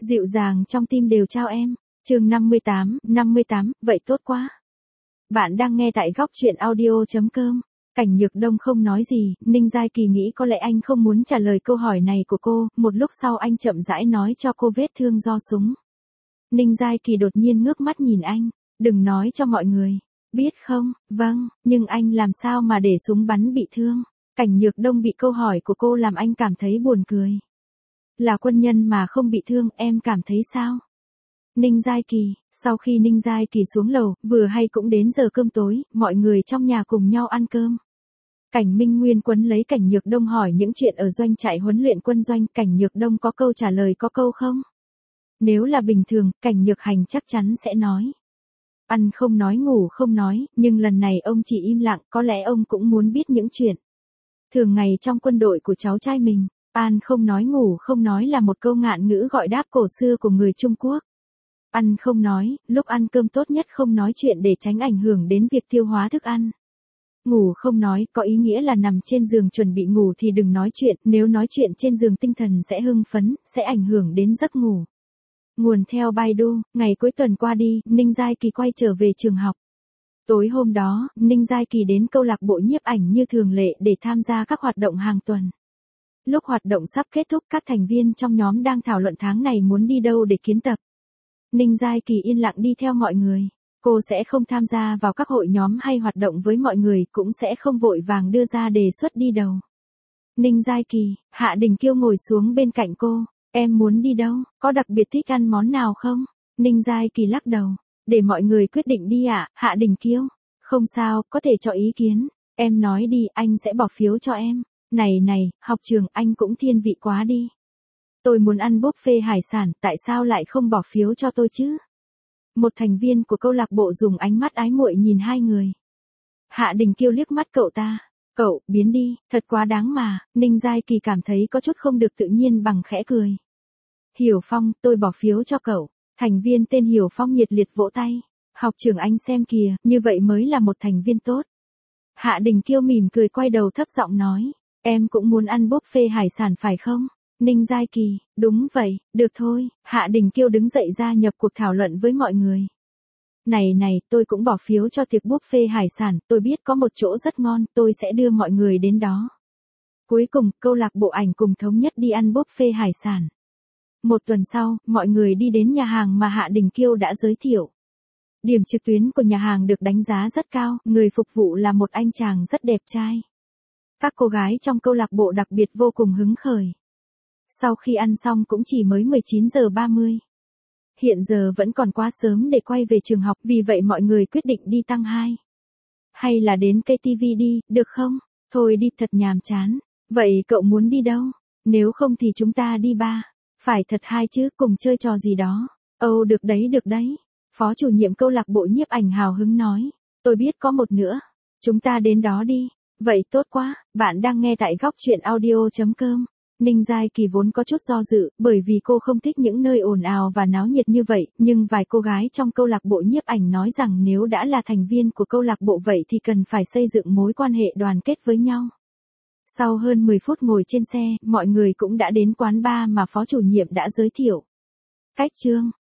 Dịu dàng trong tim đều trao em. Chương 58, vậy tốt quá. Bạn đang nghe tại góc truyện audio.com. Cảnh Nhược Đông không nói gì, Ninh Giai Kỳ nghĩ có lẽ anh không muốn trả lời câu hỏi này của cô, một lúc sau anh chậm rãi nói cho cô vết thương do súng. Ninh Giai Kỳ đột nhiên ngước mắt nhìn anh, đừng nói cho mọi người. Biết không, vâng, nhưng anh làm sao mà để súng bắn bị thương. Cảnh Nhược Đông bị câu hỏi của cô làm anh cảm thấy buồn cười. Là quân nhân mà không bị thương, em cảm thấy sao? Ninh Giai Kỳ, sau khi Ninh Giai Kỳ xuống lầu, vừa hay cũng đến giờ cơm tối, mọi người trong nhà cùng nhau ăn cơm. Cảnh Minh Nguyên quấn lấy Cảnh Nhược Đông hỏi những chuyện ở doanh trại huấn luyện quân doanh, Cảnh Nhược Đông có câu trả lời có câu không? Nếu là bình thường, Cảnh Nhược Hành chắc chắn sẽ nói. Ăn không nói ngủ không nói, nhưng lần này ông chỉ im lặng, có lẽ ông cũng muốn biết những chuyện thường ngày trong quân đội của cháu trai mình. Ăn không nói ngủ không nói là một câu ngạn ngữ gọi đáp cổ xưa của người Trung Quốc. Ăn không nói, lúc ăn cơm tốt nhất không nói chuyện để tránh ảnh hưởng đến việc tiêu hóa thức ăn. Ngủ không nói, có ý nghĩa là nằm trên giường chuẩn bị ngủ thì đừng nói chuyện, nếu nói chuyện trên giường tinh thần sẽ hưng phấn, sẽ ảnh hưởng đến giấc ngủ. Nguồn theo Baidu, ngày cuối tuần qua đi, Ninh Giai Kỳ quay trở về trường học. Tối hôm đó, Ninh Giai Kỳ đến câu lạc bộ nhiếp ảnh như thường lệ để tham gia các hoạt động hàng tuần. Lúc hoạt động sắp kết thúc, các thành viên trong nhóm đang thảo luận tháng này muốn đi đâu để kiến tập. Ninh Giai Kỳ yên lặng đi theo mọi người. Cô sẽ không tham gia vào các hội nhóm hay hoạt động với mọi người, cũng sẽ không vội vàng đưa ra đề xuất đi đầu. Ninh Giai Kỳ, Hạ Đình Kiêu ngồi xuống bên cạnh cô. Em muốn đi đâu, có đặc biệt thích ăn món nào không? Ninh Giai Kỳ lắc đầu. Để mọi người quyết định đi ạ, Hạ Đình Kiêu. Không sao, có thể cho ý kiến. Em nói đi, anh sẽ bỏ phiếu cho em. Này, học trường anh cũng thiên vị quá đi. Tôi muốn ăn buffet hải sản, tại sao lại không bỏ phiếu cho tôi chứ? Một thành viên của câu lạc bộ dùng ánh mắt ái muội nhìn hai người. Hạ Đình Kiêu liếc mắt cậu ta. Cậu, biến đi, thật quá đáng mà. Ninh Giai Kỳ cảm thấy có chút không được tự nhiên bằng khẽ cười. Hiểu Phong, tôi bỏ phiếu cho cậu. Thành viên tên Hiểu Phong nhiệt liệt vỗ tay. Học trưởng anh xem kìa, như vậy mới là một thành viên tốt. Hạ Đình Kiêu mỉm cười quay đầu thấp giọng nói. Em cũng muốn ăn buffet hải sản phải không? Ninh Giai Kỳ, đúng vậy, được thôi. Hạ Đình Kiêu đứng dậy gia nhập cuộc thảo luận với mọi người. Này, tôi cũng bỏ phiếu cho tiệc buffet hải sản, tôi biết có một chỗ rất ngon, tôi sẽ đưa mọi người đến đó. Cuối cùng, câu lạc bộ ảnh cùng thống nhất đi ăn buffet hải sản. Một tuần sau, mọi người đi đến nhà hàng mà Hạ Đình Kiêu đã giới thiệu. Điểm trực tuyến của nhà hàng được đánh giá rất cao, người phục vụ là một anh chàng rất đẹp trai. Các cô gái trong câu lạc bộ đặc biệt vô cùng hứng khởi. Sau khi ăn xong cũng chỉ mới 19:30. Hiện giờ vẫn còn quá sớm để quay về trường học, vì vậy mọi người quyết định đi tăng 2. Hay là đến KTV đi, được không? Thôi đi, thật nhàm chán. Vậy cậu muốn đi đâu? Nếu không thì chúng ta đi bar. Phải thật hay chứ, cùng chơi trò gì đó. Ồ, được đấy. Phó chủ nhiệm câu lạc bộ nhiếp ảnh hào hứng nói. Tôi biết có một nữa. Chúng ta đến đó đi. Vậy tốt quá, bạn đang nghe tại góc truyện audio.com. Ninh Giai Kỳ vốn có chút do dự, bởi vì cô không thích những nơi ồn ào và náo nhiệt như vậy, nhưng vài cô gái trong câu lạc bộ nhiếp ảnh nói rằng nếu đã là thành viên của câu lạc bộ vậy thì cần phải xây dựng mối quan hệ đoàn kết với nhau. Sau hơn 10 phút ngồi trên xe, mọi người cũng đã đến quán bar mà phó chủ nhiệm đã giới thiệu. Cách Trương,